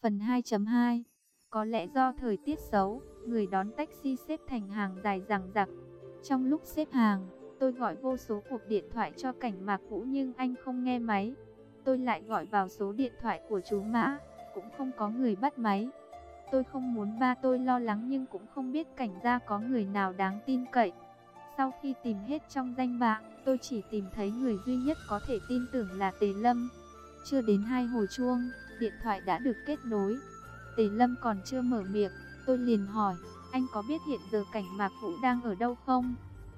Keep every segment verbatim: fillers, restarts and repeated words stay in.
Phần hai chấm hai. Có lẽ do thời tiết xấu, người đón taxi xếp thành hàng dài dằng dặc. Trong lúc xếp hàng, tôi gọi vô số cuộc điện thoại cho Cảnh Mạc Vũ nhưng anh không nghe máy. Tôi lại gọi vào số điện thoại của chú Mã, cũng không có người bắt máy. Tôi không muốn ba tôi lo lắng nhưng cũng không biết Cảnh gia có người nào đáng tin cậy. Sau khi tìm hết trong danh bạ, tôi chỉ tìm thấy người duy nhất có thể tin tưởng là Tề Lâm. Chưa đến hai hồi chuông, điện thoại đã được kết nối. Tề Lâm còn chưa mở miệng, tôi liền hỏi, anh có biết hiện giờ Cảnh Mạc Vũ đang ở đâu không?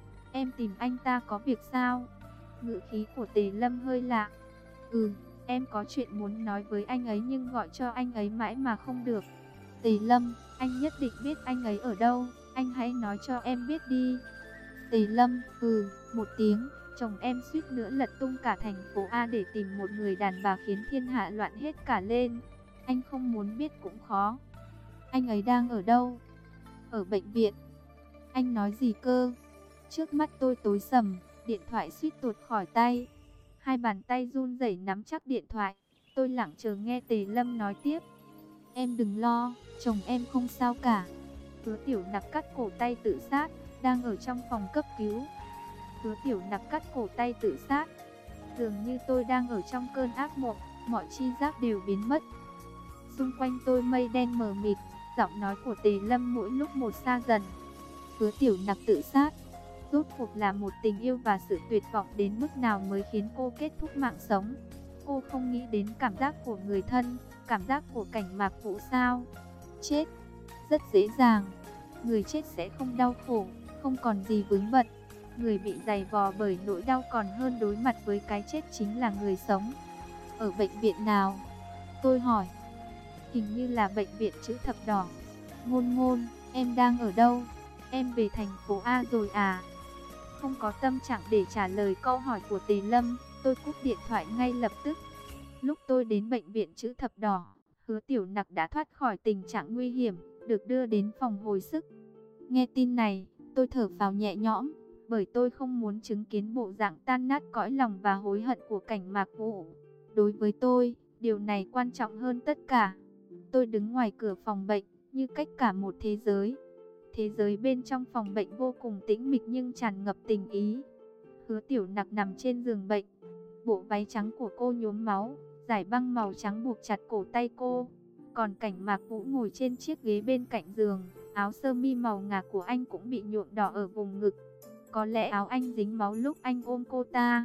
Em tìm anh ta có việc sao? Ngữ khí của Tề Lâm hơi lạ. Ừ, em có chuyện muốn nói với anh ấy nhưng gọi cho anh ấy mãi mà không được. Tề Lâm, anh nhất định biết anh ấy ở đâu, anh hãy nói cho em biết đi. Tề Lâm, ừ, một tiếng, chồng em suýt nữa lật tung cả thành phố A để tìm một người đàn bà khiến thiên hạ loạn hết cả lên. Anh không muốn biết cũng khó. Anh ấy đang ở đâu? Ở bệnh viện. Anh nói gì cơ? Trước mắt tôi tối sầm, điện thoại suýt tuột khỏi tay. Hai bàn tay run rẩy nắm chắc điện thoại. Tôi lặng chờ nghe Tề Lâm nói tiếp. Em đừng lo, chồng em không sao cả. Hứa Tiểu Nặc cắt cổ tay tự sát, đang ở trong phòng cấp cứu. Hứa Tiểu Nặc cắt cổ tay tự sát. Dường như tôi đang ở trong cơn ác mộng, mọi chi giác đều biến mất. Xung quanh tôi mây đen mờ mịt, giọng nói của Tề Lâm mỗi lúc một xa dần. Hứa Tiểu Nặc tự sát, rốt cuộc là một tình yêu và sự tuyệt vọng đến mức nào mới khiến cô kết thúc mạng sống? Cô không nghĩ đến cảm giác của người thân, cảm giác của Cảnh Mạc Vũ sao? Chết, rất dễ dàng. Người chết sẽ không đau khổ, không còn gì vướng bận. Người bị dày vò bởi nỗi đau còn hơn đối mặt với cái chết chính là người sống. Ở bệnh viện nào? Tôi hỏi. Hình như là bệnh viện Chữ Thập Đỏ. Ngôn Ngôn, em đang ở đâu? Em về thành phố A rồi à? Không có tâm trạng để trả lời câu hỏi của Tề Lâm, tôi cúp điện thoại ngay lập tức. Lúc tôi đến bệnh viện Chữ Thập Đỏ, Hứa Tiểu Nặc đã thoát khỏi tình trạng nguy hiểm, được đưa đến phòng hồi sức. Nghe tin này, tôi thở phào nhẹ nhõm, bởi tôi không muốn chứng kiến bộ dạng tan nát cõi lòng và hối hận của Cảnh Mạc Vũ. Đối với tôi, điều này quan trọng hơn tất cả. Tôi đứng ngoài cửa phòng bệnh, như cách cả một thế giới. Thế giới bên trong phòng bệnh vô cùng tĩnh mịch nhưng tràn ngập tình ý. Hứa Tiểu Nặc nằm trên giường bệnh. Bộ váy trắng của cô nhuốm máu, dải băng màu trắng buộc chặt cổ tay cô. Còn Cảnh Mạc Vũ ngồi trên chiếc ghế bên cạnh giường, áo sơ mi màu ngà của anh cũng bị nhuộm đỏ ở vùng ngực. Có lẽ áo anh dính máu lúc anh ôm cô ta.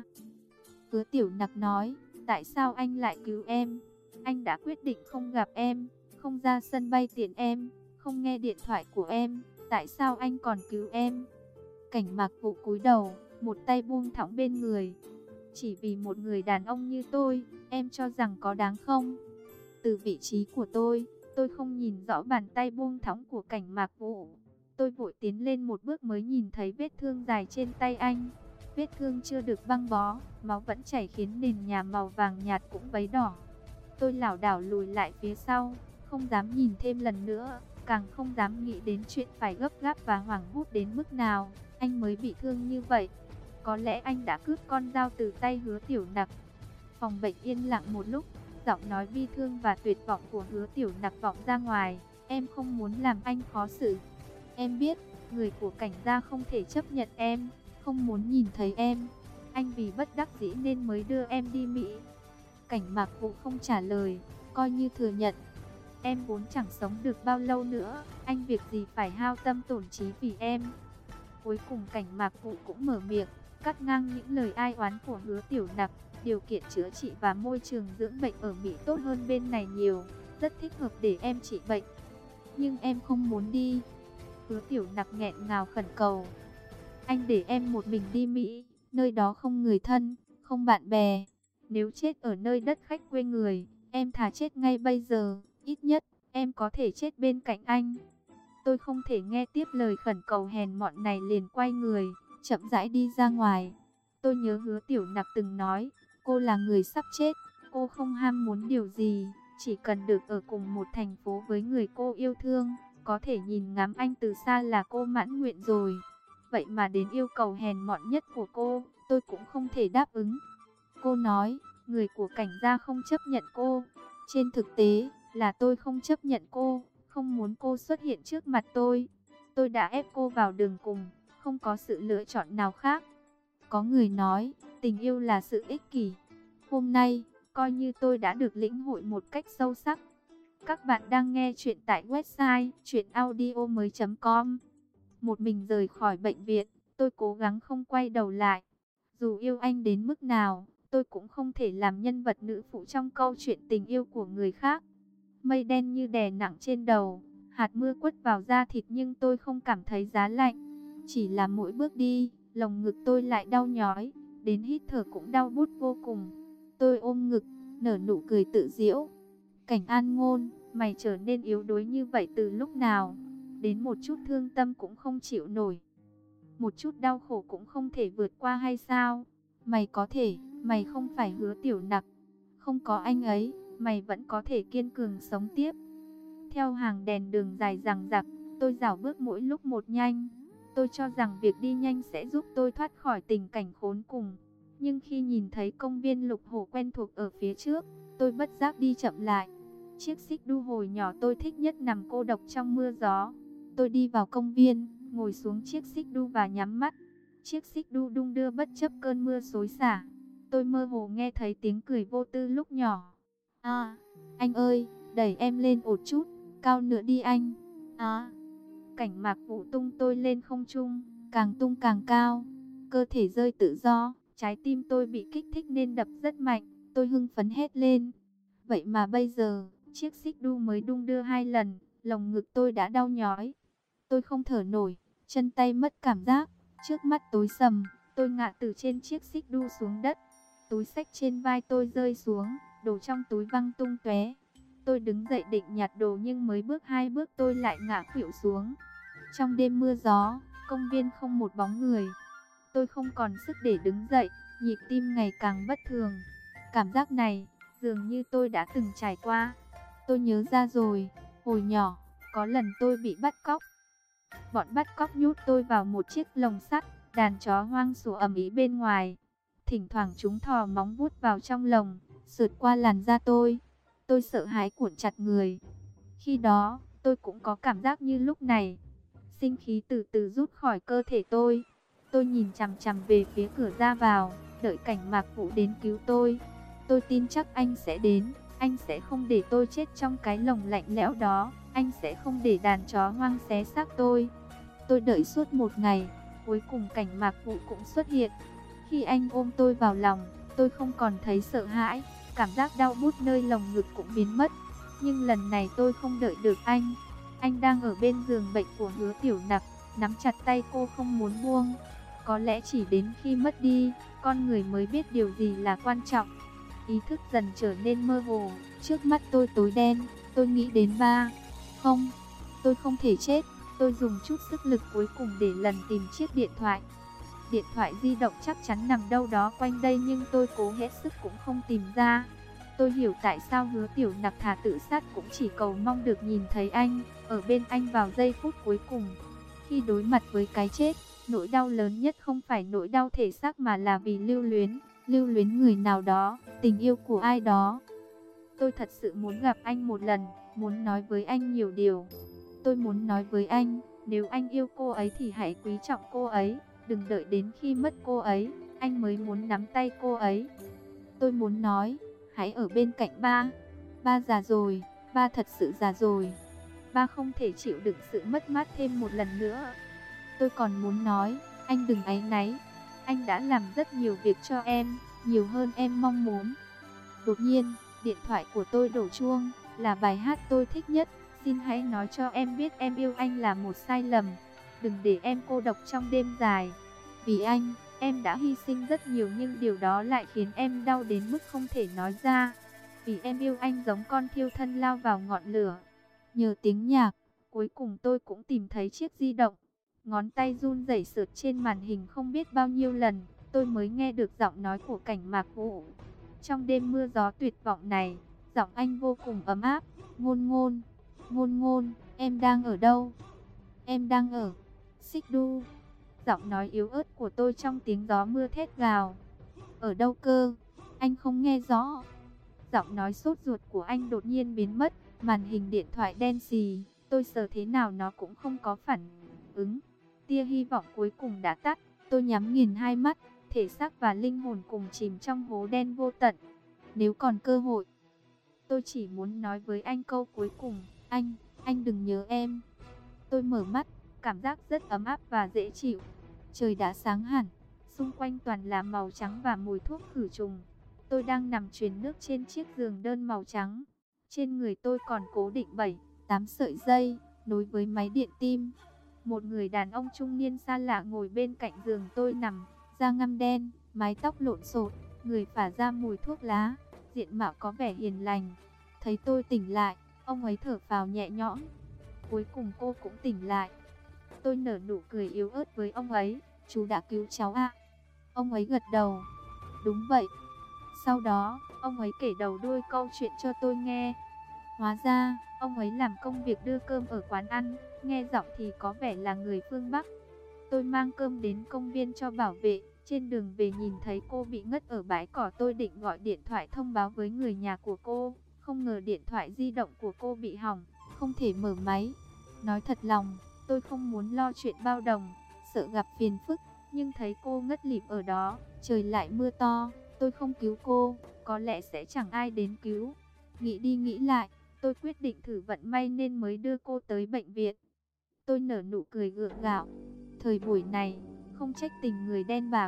Hứa Tiểu Nặc nói, tại sao anh lại cứu em? Anh đã quyết định không gặp em, không ra sân bay tiện em, không nghe điện thoại của em. Tại sao anh còn cứu em? Cảnh Mạc Vũ cúi đầu, một tay buông thõng bên người. Chỉ vì một người đàn ông như tôi, em cho rằng có đáng không? Từ vị trí của tôi, tôi không nhìn rõ bàn tay buông thõng của Cảnh Mạc Vũ. Tôi vội tiến lên một bước mới nhìn thấy vết thương dài trên tay anh. Vết thương chưa được băng bó, máu vẫn chảy khiến nền nhà màu vàng nhạt cũng vấy đỏ. Tôi lảo đảo lùi lại phía sau, không dám nhìn thêm lần nữa, càng không dám nghĩ đến chuyện phải gấp gáp và hoảng hốt đến mức nào anh mới bị thương như vậy. Có lẽ anh đã cướp con dao từ tay Hứa Tiểu Nặc. Phòng bệnh yên lặng một lúc, giọng nói bi thương và tuyệt vọng của Hứa Tiểu Nặc vọng ra ngoài. Em không muốn làm anh khó xử. Em biết, người của Cảnh gia không thể chấp nhận em, không muốn nhìn thấy em. Anh vì bất đắc dĩ nên mới đưa em đi Mỹ. Cảnh Mạc Vũ không trả lời, coi như thừa nhận. Em vốn chẳng sống được bao lâu nữa, anh việc gì phải hao tâm tổn trí vì em. Cuối cùng Cảnh Mạc Vũ cũng mở miệng, cắt ngang những lời ai oán của Hứa Tiểu Nặc. Điều kiện chữa trị và môi trường dưỡng bệnh ở Mỹ tốt hơn bên này nhiều, rất thích hợp để em trị bệnh. Nhưng em không muốn đi. Hứa Tiểu Nặc nghẹn ngào khẩn cầu. Anh để em một mình đi Mỹ, nơi đó không người thân, không bạn bè. Nếu chết ở nơi đất khách quê người, em thà chết ngay bây giờ, ít nhất em có thể chết bên cạnh anh. Tôi không thể nghe tiếp lời khẩn cầu hèn mọn này liền quay người, chậm rãi đi ra ngoài. Tôi nhớ Hứa Tiểu Nặc từng nói, cô là người sắp chết, cô không ham muốn điều gì, chỉ cần được ở cùng một thành phố với người cô yêu thương, có thể nhìn ngắm anh từ xa là cô mãn nguyện rồi. Vậy mà đến yêu cầu hèn mọn nhất của cô, tôi cũng không thể đáp ứng. Cô nói, người của Cảnh gia không chấp nhận cô. Trên thực tế, Là tôi không chấp nhận cô, không muốn cô xuất hiện trước mặt tôi. Tôi đã ép cô vào đường cùng, không có sự lựa chọn nào khác. Có người nói, tình yêu là sự ích kỷ. Hôm nay, coi như tôi đã được lĩnh hội một cách sâu sắc. Các bạn đang nghe chuyện tại website truyện audio mới chấm com. Một mình rời khỏi bệnh viện, tôi cố gắng không quay đầu lại. Dù yêu anh đến mức nào, tôi cũng không thể làm nhân vật nữ phụ trong câu chuyện tình yêu của người khác. Mây đen như đè nặng trên đầu, hạt mưa quất vào da thịt nhưng tôi không cảm thấy giá lạnh. Chỉ là mỗi bước đi, lồng ngực tôi lại đau nhói, đến hít thở cũng đau buốt vô cùng. Tôi ôm ngực, nở nụ cười tự giễu. Cảnh An Ngôn, mày trở nên yếu đuối như vậy từ lúc nào? Đến một chút thương tâm cũng không chịu nổi. Một chút đau khổ cũng không thể vượt qua hay sao? Mày có thể, mày không phải Hứa Tiểu Nặc. Không có anh ấy, mày vẫn có thể kiên cường sống tiếp. Theo hàng đèn đường dài dằng dặc, tôi dạo bước mỗi lúc một nhanh. Tôi cho rằng việc đi nhanh sẽ giúp tôi thoát khỏi tình cảnh khốn cùng. Nhưng khi nhìn thấy công viên Lục Hồ quen thuộc ở phía trước, tôi bất giác đi chậm lại. Chiếc xích đu hồi nhỏ tôi thích nhất nằm cô độc trong mưa gió. Tôi đi vào công viên, ngồi xuống chiếc xích đu và nhắm mắt. Chiếc xích đu đung đưa bất chấp cơn mưa xối xả. Tôi mơ hồ nghe thấy tiếng cười vô tư lúc nhỏ. À, anh ơi, đẩy em lên một chút, cao nữa đi anh. À, cảnh Mạc Vũ tung tôi lên không trung, càng tung càng cao. Cơ thể rơi tự do, trái tim tôi bị kích thích nên đập rất mạnh. Tôi hưng phấn hét lên. Vậy mà bây giờ, chiếc xích đu mới đung đưa hai lần, lồng ngực tôi đã đau nhói. Tôi không thở nổi, chân tay mất cảm giác, trước mắt tối sầm, tôi ngã từ trên chiếc xích đu xuống đất. Túi xách trên vai tôi rơi xuống, đồ trong túi văng tung tóe. Tôi đứng dậy định nhặt đồ nhưng mới bước hai bước tôi lại ngã khuỵu xuống. Trong đêm mưa gió, công viên không một bóng người. Tôi không còn sức để đứng dậy, nhịp tim ngày càng bất thường. Cảm giác này, dường như tôi đã từng trải qua. Tôi nhớ ra rồi, hồi nhỏ, có lần tôi bị bắt cóc. Bọn bắt cóc nhốt tôi vào một chiếc lồng sắt, đàn chó hoang sủa ầm ĩ bên ngoài. Thỉnh thoảng chúng thò móng vuốt vào trong lồng, sượt qua làn da tôi. Tôi sợ hãi cuộn chặt người. Khi đó, tôi cũng có cảm giác như lúc này. Sinh khí từ từ rút khỏi cơ thể tôi. Tôi nhìn chằm chằm về phía cửa ra vào, đợi cảnh Mạc Vũ đến cứu tôi. Tôi tin chắc anh sẽ đến, anh sẽ không để tôi chết trong cái lồng lạnh lẽo đó, anh sẽ không để đàn chó hoang xé xác tôi. Tôi đợi suốt một ngày, cuối cùng cảnh Mạc Vũ cũng xuất hiện. Khi anh ôm tôi vào lòng, tôi không còn thấy sợ hãi, cảm giác đau buốt nơi lồng ngực cũng biến mất. Nhưng lần này tôi không đợi được anh. Anh đang ở bên giường bệnh của Hứa Tiểu Nặc, nắm chặt tay cô không muốn buông. Có lẽ chỉ đến khi mất đi, con người mới biết điều gì là quan trọng. Ý thức dần trở nên mơ hồ, trước mắt tôi tối đen, tôi nghĩ đến ba. Không, tôi không thể chết. Tôi dùng chút sức lực cuối cùng để lần tìm chiếc điện thoại. Điện thoại di động chắc chắn nằm đâu đó quanh đây nhưng tôi cố hết sức cũng không tìm ra. Tôi hiểu tại sao Hứa Tiểu Nặc thà tự sát cũng chỉ cầu mong được nhìn thấy anh, ở bên anh vào giây phút cuối cùng. Khi đối mặt với cái chết, nỗi đau lớn nhất không phải nỗi đau thể xác mà là vì lưu luyến, lưu luyến người nào đó, tình yêu của ai đó. Tôi thật sự muốn gặp anh một lần, muốn nói với anh nhiều điều. Tôi muốn nói với anh, nếu anh yêu cô ấy thì hãy quý trọng cô ấy, đừng đợi đến khi mất cô ấy, anh mới muốn nắm tay cô ấy. Tôi muốn nói, hãy ở bên cạnh ba. Ba già rồi, ba thật sự già rồi. Ba không thể chịu đựng sự mất mát thêm một lần nữa. Tôi còn muốn nói, anh đừng áy náy. Anh đã làm rất nhiều việc cho em, nhiều hơn em mong muốn. Đột nhiên, điện thoại của tôi đổ chuông, là bài hát tôi thích nhất. Xin hãy nói cho em biết em yêu anh là một sai lầm. Đừng để em cô độc trong đêm dài. Vì anh, em đã hy sinh rất nhiều nhưng điều đó lại khiến em đau đến mức không thể nói ra. Vì em yêu anh giống con thiêu thân lao vào ngọn lửa. Nhờ tiếng nhạc, cuối cùng tôi cũng tìm thấy chiếc di động. Ngón tay run rẩy sượt trên màn hình không biết bao nhiêu lần, tôi mới nghe được giọng nói của cảnh Mạc Vũ. Trong đêm mưa gió tuyệt vọng này, giọng anh vô cùng ấm áp. Ngôn ngôn, ngôn ngôn, em đang ở đâu? Em đang ở Xích Đu. Giọng nói yếu ớt của tôi trong tiếng gió mưa thét gào. Ở đâu cơ? Anh không nghe rõ. Giọng nói sốt ruột của anh đột nhiên biến mất. Màn hình điện thoại đen xì, tôi sờ thế nào nó cũng không có phản ứng. Tia hy vọng cuối cùng đã tắt, tôi nhắm nghiền hai mắt, thể xác và linh hồn cùng chìm trong hố đen vô tận. Nếu còn cơ hội, tôi chỉ muốn nói với anh câu cuối cùng, anh, anh đừng nhớ em. Tôi mở mắt, cảm giác rất ấm áp và dễ chịu. Trời đã sáng hẳn, xung quanh toàn là màu trắng và mùi thuốc khử trùng. Tôi đang nằm truyền nước trên chiếc giường đơn màu trắng. Trên người tôi còn cố định bảy, tám sợi dây, nối với máy điện tim. Một người đàn ông trung niên xa lạ ngồi bên cạnh giường tôi nằm, da ngăm đen, mái tóc lộn xộn, người phả ra mùi thuốc lá, diện mạo có vẻ hiền lành. Thấy tôi tỉnh lại, ông ấy thở phào nhẹ nhõm. Cuối cùng cô cũng tỉnh lại. Tôi nở nụ cười yếu ớt với ông ấy, chú đã cứu cháu ạ. Ông ấy gật đầu, đúng vậy. Sau đó, ông ấy kể đầu đuôi câu chuyện cho tôi nghe. Hóa ra, ông ấy làm công việc đưa cơm ở quán ăn, nghe giọng thì có vẻ là người phương Bắc. Tôi mang cơm đến công viên cho bảo vệ, trên đường về nhìn thấy cô bị ngất ở bãi cỏ, tôi định gọi điện thoại thông báo với người nhà của cô, không ngờ điện thoại di động của cô bị hỏng, không thể mở máy. Nói thật lòng, tôi không muốn lo chuyện bao đồng, sợ gặp phiền phức, nhưng thấy cô ngất lịm ở đó, trời lại mưa to, tôi không cứu cô, có lẽ sẽ chẳng ai đến cứu. Nghĩ đi nghĩ lại, tôi quyết định thử vận may nên mới đưa cô tới bệnh viện. Tôi nở nụ cười gượng gạo. Thời buổi này, không trách tình người đen bạc,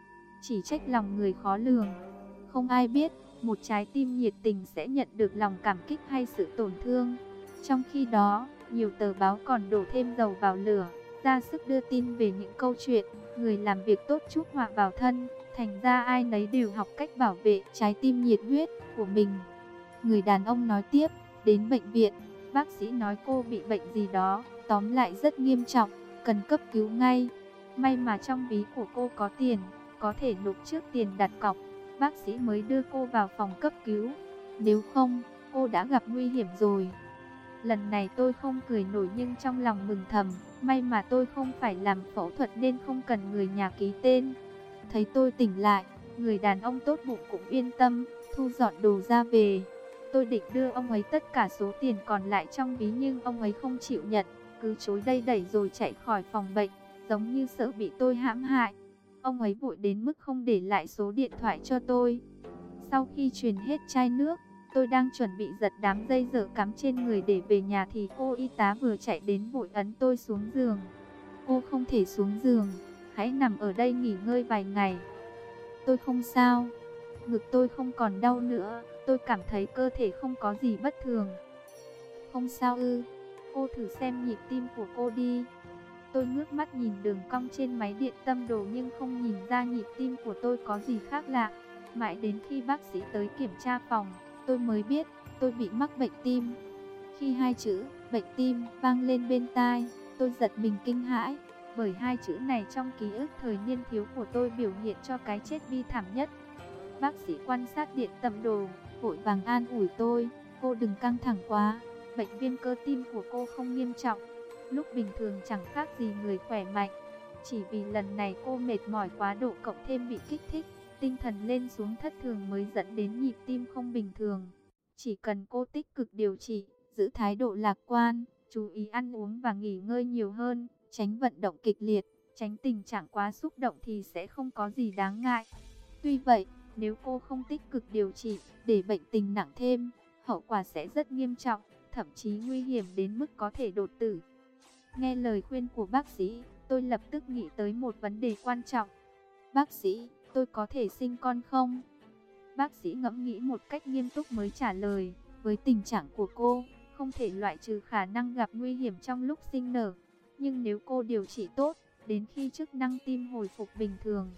chỉ trách lòng người khó lường. Không ai biết, một trái tim nhiệt tình sẽ nhận được lòng cảm kích hay sự tổn thương. Trong khi đó, nhiều tờ báo còn đổ thêm dầu vào lửa, ra sức đưa tin về những câu chuyện người làm việc tốt chuốc họa vào thân. Thành ra ai nấy đều học cách bảo vệ trái tim nhiệt huyết của mình. Người đàn ông nói tiếp, đến bệnh viện, bác sĩ nói cô bị bệnh gì đó, tóm lại rất nghiêm trọng, cần cấp cứu ngay. May mà trong ví của cô có tiền, có thể nộp trước tiền đặt cọc, bác sĩ mới đưa cô vào phòng cấp cứu. Nếu không, cô đã gặp nguy hiểm rồi. Lần này tôi không cười nổi nhưng trong lòng mừng thầm, may mà tôi không phải làm phẫu thuật nên không cần người nhà ký tên. Thấy tôi tỉnh lại, người đàn ông tốt bụng cũng yên tâm, thu dọn đồ ra về. Tôi định đưa ông ấy tất cả số tiền còn lại trong ví nhưng ông ấy không chịu nhận, cứ chối đây đẩy rồi chạy khỏi phòng bệnh, giống như sợ bị tôi hãm hại. Ông ấy vội đến mức không để lại số điện thoại cho tôi. Sau khi truyền hết chai nước, tôi đang chuẩn bị giật đám dây dở cắm trên người để về nhà thì cô y tá vừa chạy đến vội ấn tôi xuống giường. Cô không thể xuống giường, hãy nằm ở đây nghỉ ngơi vài ngày. Tôi không sao, ngực tôi không còn đau nữa, tôi cảm thấy cơ thể không có gì bất thường. Không sao ư? Cô thử xem nhịp tim của cô đi. Tôi ngước mắt nhìn đường cong trên máy điện tâm đồ nhưng không nhìn ra nhịp tim của tôi có gì khác lạ. Mãi đến khi bác sĩ tới kiểm tra phòng, tôi mới biết tôi bị mắc bệnh tim. Khi hai chữ bệnh tim vang lên bên tai, tôi giật mình kinh hãi, bởi hai chữ này trong ký ức thời niên thiếu của tôi biểu hiện cho cái chết bi thảm nhất. Bác sĩ quan sát điện tâm đồ, vội vàng an ủi tôi, cô đừng căng thẳng quá, bệnh viêm cơ tim của cô không nghiêm trọng, lúc bình thường chẳng khác gì người khỏe mạnh. Chỉ vì lần này cô mệt mỏi quá độ cộng thêm bị kích thích, tinh thần lên xuống thất thường mới dẫn đến nhịp tim không bình thường. Chỉ cần cô tích cực điều trị, giữ thái độ lạc quan, chú ý ăn uống và nghỉ ngơi nhiều hơn, tránh vận động kịch liệt, tránh tình trạng quá xúc động thì sẽ không có gì đáng ngại. Tuy vậy, nếu cô không tích cực điều trị, để bệnh tình nặng thêm, hậu quả sẽ rất nghiêm trọng, thậm chí nguy hiểm đến mức có thể đột tử. Nghe lời khuyên của bác sĩ, tôi lập tức nghĩ tới một vấn đề quan trọng. Bác sĩ, tôi có thể sinh con không? Bác sĩ ngẫm nghĩ một cách nghiêm túc mới trả lời, với tình trạng của cô, không thể loại trừ khả năng gặp nguy hiểm trong lúc sinh nở. Nhưng nếu cô điều trị tốt, đến khi chức năng tim hồi phục bình thường,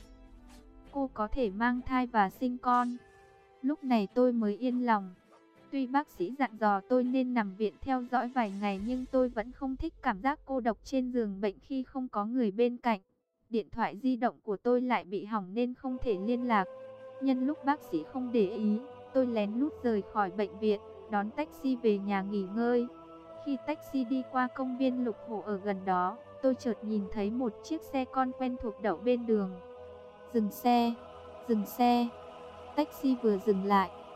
cô có thể mang thai và sinh con. Lúc này tôi mới yên lòng. Tuy bác sĩ dặn dò tôi nên nằm viện theo dõi vài ngày nhưng tôi vẫn không thích cảm giác cô độc trên giường bệnh khi không có người bên cạnh. Điện thoại di động của tôi lại bị hỏng nên không thể liên lạc. Nhân lúc bác sĩ không để ý, tôi lén lút rời khỏi bệnh viện, đón taxi về nhà nghỉ ngơi. Khi taxi đi qua công viên Lục Hồ ở gần đó, tôi chợt nhìn thấy một chiếc xe con quen thuộc đậu bên đường. Dừng xe, dừng xe. Taxi vừa dừng lại,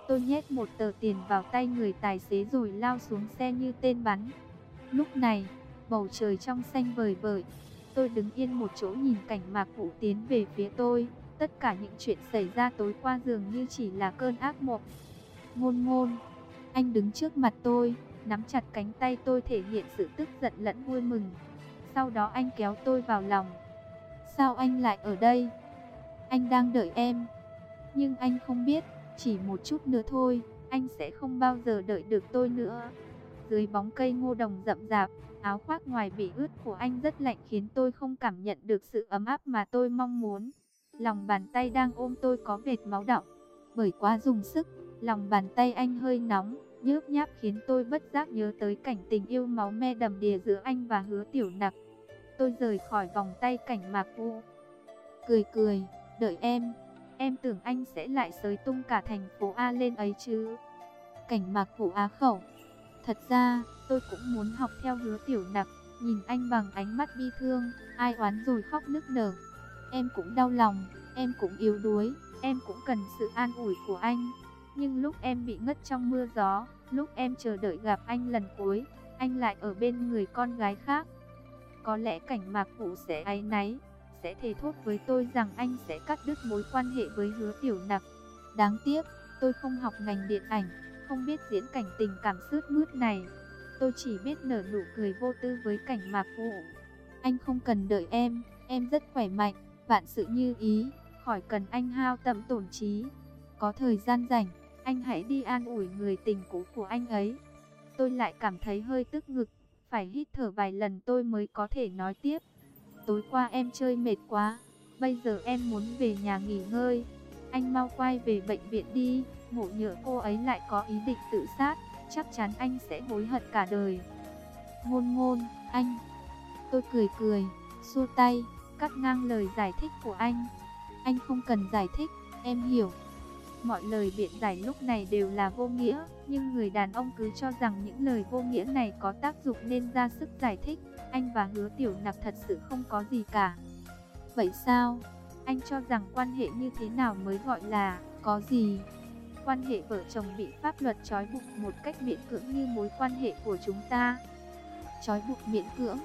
Tôi nhét một tờ tiền vào tay người tài xế rồi lao xuống xe như tên bắn. Lúc này, bầu trời trong xanh vời vợi. Tôi đứng yên một chỗ nhìn cảnh Mạc Vũ tiến về phía tôi. Tất cả những chuyện xảy ra tối qua dường như chỉ là cơn ác mộng. Ngôn Ngôn, anh đứng trước mặt tôi, nắm chặt cánh tay tôi thể hiện sự tức giận lẫn vui mừng. Sau đó anh kéo tôi vào lòng. Sao anh lại ở đây? Anh đang đợi em. Nhưng anh không biết, chỉ một chút nữa thôi, anh sẽ không bao giờ đợi được tôi nữa. Dưới bóng cây ngô đồng rậm rạp, áo khoác ngoài bị ướt của anh rất lạnh khiến tôi không cảm nhận được sự ấm áp mà tôi mong muốn. Lòng bàn tay đang ôm tôi có vệt máu đọng. Bởi quá dùng sức, lòng bàn tay anh hơi nóng, nhớp nháp khiến tôi bất giác nhớ tới cảnh tình yêu máu me đầm đìa giữa anh và Hứa Tiểu Nặc. Tôi rời khỏi vòng tay cảnh Mạc Vũ. Cười cười, đợi em. Em tưởng anh sẽ lại xới tung cả thành phố A lên ấy chứ. Cảnh Mạc Vũ á khẩu. Thật ra, tôi cũng muốn học theo Hứa Tiểu Nặc, nhìn anh bằng ánh mắt bi thương, ai oán rồi khóc nức nở. Em cũng đau lòng, em cũng yếu đuối, em cũng cần sự an ủi của anh. Nhưng lúc em bị ngất trong mưa gió, lúc em chờ đợi gặp anh lần cuối, anh lại ở bên người con gái khác. Có lẽ cảnh Mạc Vũ sẽ áy náy, sẽ thề thốt với tôi rằng anh sẽ cắt đứt mối quan hệ với Hứa Tiểu Nặc. Đáng tiếc, tôi không học ngành điện ảnh, không biết diễn cảnh tình cảm sướt mướt này. Tôi chỉ biết nở nụ cười vô tư với cảnh Mạc Vũ. Anh không cần đợi em, em rất khỏe mạnh, vạn sự như ý, khỏi cần anh hao tâm tổn trí. Có thời gian rảnh, anh hãy đi an ủi người tình cũ của anh ấy. Tôi lại cảm thấy hơi tức ngực, phải hít thở vài lần tôi mới có thể nói tiếp. Tối qua em chơi mệt quá, bây giờ em muốn về nhà nghỉ ngơi. Anh mau quay về bệnh viện đi, ngộ nhỡ cô ấy lại có ý định tự sát, chắc chắn anh sẽ hối hận cả đời. Ngôn Ngôn, anh. Tôi cười cười, xua tay, cắt ngang lời giải thích của anh. Anh không cần giải thích, em hiểu. Mọi lời biện giải lúc này đều là vô nghĩa, nhưng người đàn ông cứ cho rằng những lời vô nghĩa này có tác dụng nên ra sức giải thích. Anh và Hứa Tiểu Nặc thật sự không có gì cả. Vậy sao? Anh cho rằng quan hệ như thế nào mới gọi là có gì? Quan hệ vợ chồng bị pháp luật trói buộc một cách miễn cưỡng như mối quan hệ của chúng ta. Trói buộc miễn cưỡng?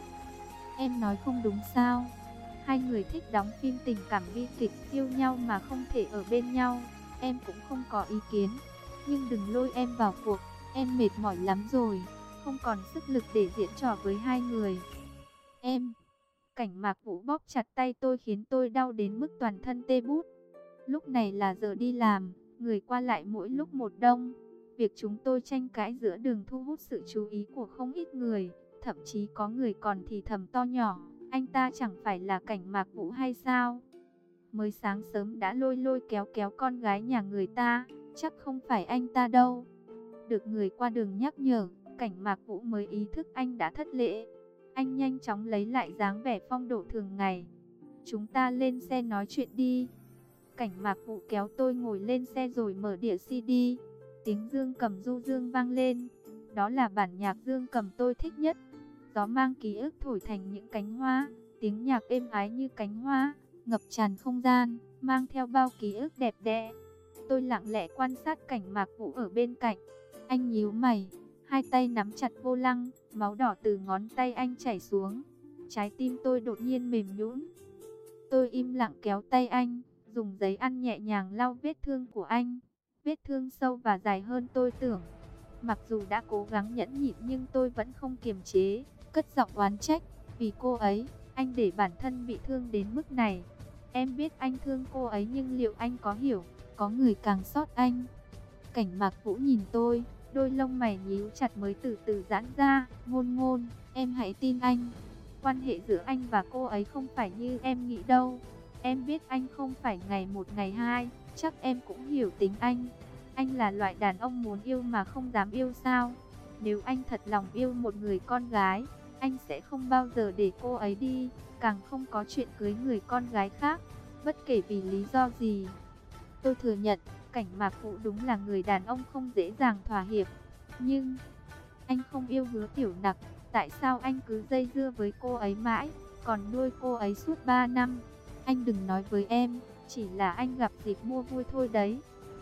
Em nói không đúng sao? Hai người thích đóng phim tình cảm bi kịch, yêu nhau mà không thể ở bên nhau. Em cũng không có ý kiến. Nhưng đừng lôi em vào cuộc, em mệt mỏi lắm rồi, không còn sức lực để diễn trò với hai người. Em... Cảnh Mạc Vũ bóp chặt tay tôi khiến tôi đau đến mức toàn thân tê bút. Lúc này là giờ đi làm, người qua lại mỗi lúc một đông. Việc chúng tôi tranh cãi giữa đường thu hút sự chú ý của không ít người. Thậm chí có người còn thì thầm to nhỏ, anh ta chẳng phải là Cảnh Mạc Vũ hay sao? Mới sáng sớm đã lôi lôi kéo kéo con gái nhà người ta, chắc không phải anh ta đâu. Được người qua đường nhắc nhở, Cảnh Mạc Vũ mới ý thức anh đã thất lễ. Anh nhanh chóng lấy lại dáng vẻ phong độ thường ngày. Chúng ta lên xe nói chuyện đi. Cảnh Mạc Vũ kéo tôi ngồi lên xe rồi mở đĩa xê đê. Tiếng dương cầm du dương vang lên. Đó là bản nhạc dương cầm tôi thích nhất. Gió mang ký ức thổi thành những cánh hoa. Tiếng nhạc êm ái như cánh hoa, ngập tràn không gian, mang theo bao ký ức đẹp đẽ. Tôi lặng lẽ quan sát Cảnh Mạc Vũ ở bên cạnh. Anh nhíu mày, hai tay nắm chặt vô lăng, máu đỏ từ ngón tay anh chảy xuống. Trái tim tôi đột nhiên mềm nhũn. Tôi im lặng kéo tay anh, dùng giấy ăn nhẹ nhàng lau vết thương của anh. Vết thương sâu và dài hơn tôi tưởng. Mặc dù đã cố gắng nhẫn nhịn nhưng tôi vẫn không kiềm chế, cất giọng oán trách. Vì cô ấy, anh để bản thân bị thương đến mức này. Em biết anh thương cô ấy nhưng liệu anh có hiểu, có người càng xót anh? Cảnh Mạc Vũ nhìn tôi, đôi lông mày nhíu chặt mới từ từ giãn ra. Ngôn Ngôn, em hãy tin anh. Quan hệ giữa anh và cô ấy không phải như em nghĩ đâu. Em biết anh không phải ngày một ngày hai, chắc em cũng hiểu tính anh. Anh là loại đàn ông muốn yêu mà không dám yêu sao? Nếu anh thật lòng yêu một người con gái, anh sẽ không bao giờ để cô ấy đi, càng không có chuyện cưới người con gái khác, bất kể vì lý do gì. Tôi thừa nhận, Cảnh Mạc Vũ đúng là người đàn ông không dễ dàng thỏa hiệp. Nhưng, anh không yêu Hứa Tiểu Nặc, tại sao anh cứ dây dưa với cô ấy mãi, còn nuôi cô ấy suốt ba năm? Anh đừng nói với em, chỉ là anh gặp dịp mua vui thôi đấy.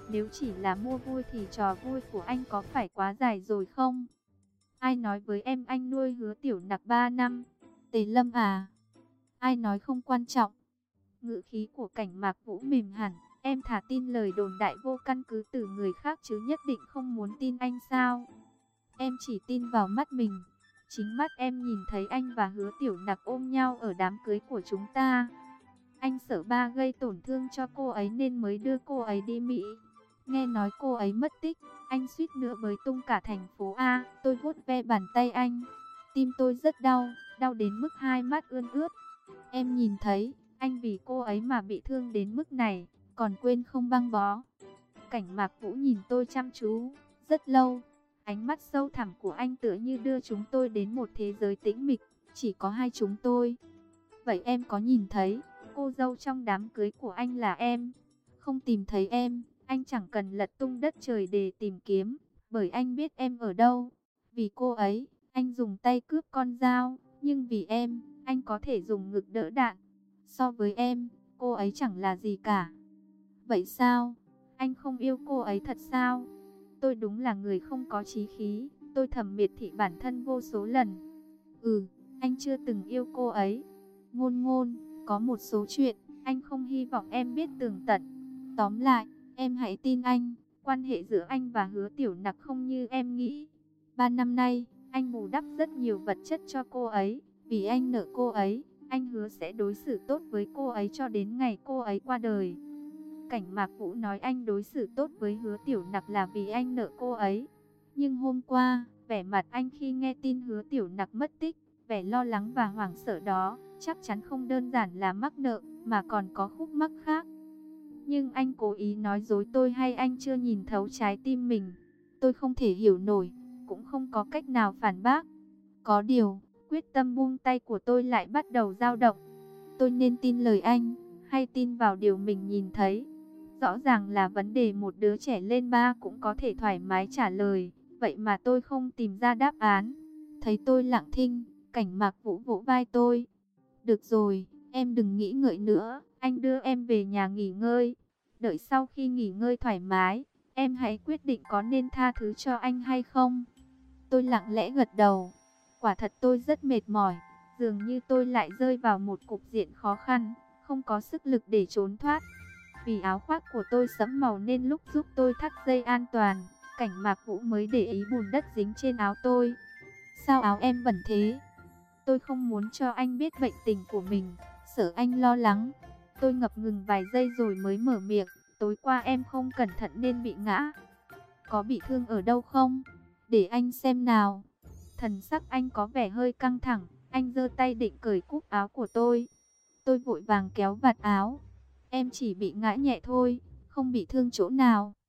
Nếu chỉ là mua vui thì trò vui của anh có phải quá dài rồi không? Ai nói với em anh nuôi Hứa Tiểu Nặc ba năm? Tề Lâm à? Ai nói không quan trọng? Ngữ khí của Cảnh Mạc Vũ mềm hẳn. Em thà tin lời đồn đại vô căn cứ từ người khác chứ nhất định không muốn tin anh sao? Em chỉ tin vào mắt mình. Chính mắt em nhìn thấy anh và Hứa Tiểu Nặc ôm nhau ở đám cưới của chúng ta. Anh sợ ba gây tổn thương cho cô ấy nên mới đưa cô ấy đi Mỹ. Nghe nói cô ấy mất tích, anh suýt nữa bới tung cả thành phố A. Tôi vuốt ve bàn tay anh. Tim tôi rất đau, đau đến mức hai mắt ươn ướt. Em nhìn thấy, anh vì cô ấy mà bị thương đến mức này, còn quên không băng bó. Cảnh Mạc Vũ nhìn tôi chăm chú, rất lâu. Ánh mắt sâu thẳm của anh tựa như đưa chúng tôi đến một thế giới tĩnh mịch, chỉ có hai chúng tôi. Vậy em có nhìn thấy, cô dâu trong đám cưới của anh là em? Không tìm thấy em, anh chẳng cần lật tung đất trời để tìm kiếm, bởi anh biết em ở đâu. Vì cô ấy, anh dùng tay cướp con dao, nhưng vì em, anh có thể dùng ngực đỡ đạn. So với em, cô ấy chẳng là gì cả. Vậy sao? Anh không yêu cô ấy thật sao? Tôi đúng là người không có chí khí, tôi thầm miệt thị bản thân vô số lần. Ừ, anh chưa từng yêu cô ấy. Ngôn ngôn, có một số chuyện, anh không hy vọng em biết tường tận. Tóm lại, em hãy tin anh, quan hệ giữa anh và Hứa Tiểu Nặc không như em nghĩ. Ba năm nay, anh bù đắp rất nhiều vật chất cho cô ấy, vì anh nợ cô ấy, anh hứa sẽ đối xử tốt với cô ấy cho đến ngày cô ấy qua đời. Cảnh Mạc Vũ nói anh đối xử tốt với Hứa Tiểu Nặc là vì anh nợ cô ấy. Nhưng hôm qua, vẻ mặt anh khi nghe tin Hứa Tiểu Nặc mất tích, vẻ lo lắng và hoảng sợ đó, chắc chắn không đơn giản là mắc nợ, mà còn có khúc mắc khác. Nhưng anh cố ý nói dối tôi hay anh chưa nhìn thấu trái tim mình? Tôi không thể hiểu nổi, cũng không có cách nào phản bác. Có điều, quyết tâm buông tay của tôi lại bắt đầu dao động. Tôi nên tin lời anh, hay tin vào điều mình nhìn thấy? Rõ ràng là vấn đề một đứa trẻ lên ba cũng có thể thoải mái trả lời, vậy mà tôi không tìm ra đáp án. Thấy tôi lặng thinh, Cảnh Mạc Vũ vỗ vai tôi. Được rồi, em đừng nghĩ ngợi nữa, anh đưa em về nhà nghỉ ngơi. Đợi sau khi nghỉ ngơi thoải mái, em hãy quyết định có nên tha thứ cho anh hay không. Tôi lặng lẽ gật đầu. Quả thật tôi rất mệt mỏi, dường như tôi lại rơi vào một cục diện khó khăn, không có sức lực để trốn thoát. Vì áo khoác của tôi sẫm màu nên lúc giúp tôi thắt dây an toàn, Cảnh Mạc Vũ mới để ý bùn đất dính trên áo tôi. Sao áo em bẩn thế? Tôi không muốn cho anh biết bệnh tình của mình, sợ anh lo lắng. Tôi ngập ngừng vài giây rồi mới mở miệng. Tối qua em không cẩn thận nên bị ngã. Có bị thương ở đâu không? Để anh xem nào. Thần sắc anh có vẻ hơi căng thẳng. Anh giơ tay định cởi cúc áo của tôi. Tôi vội vàng kéo vạt áo. Em chỉ bị ngã nhẹ thôi, không bị thương chỗ nào.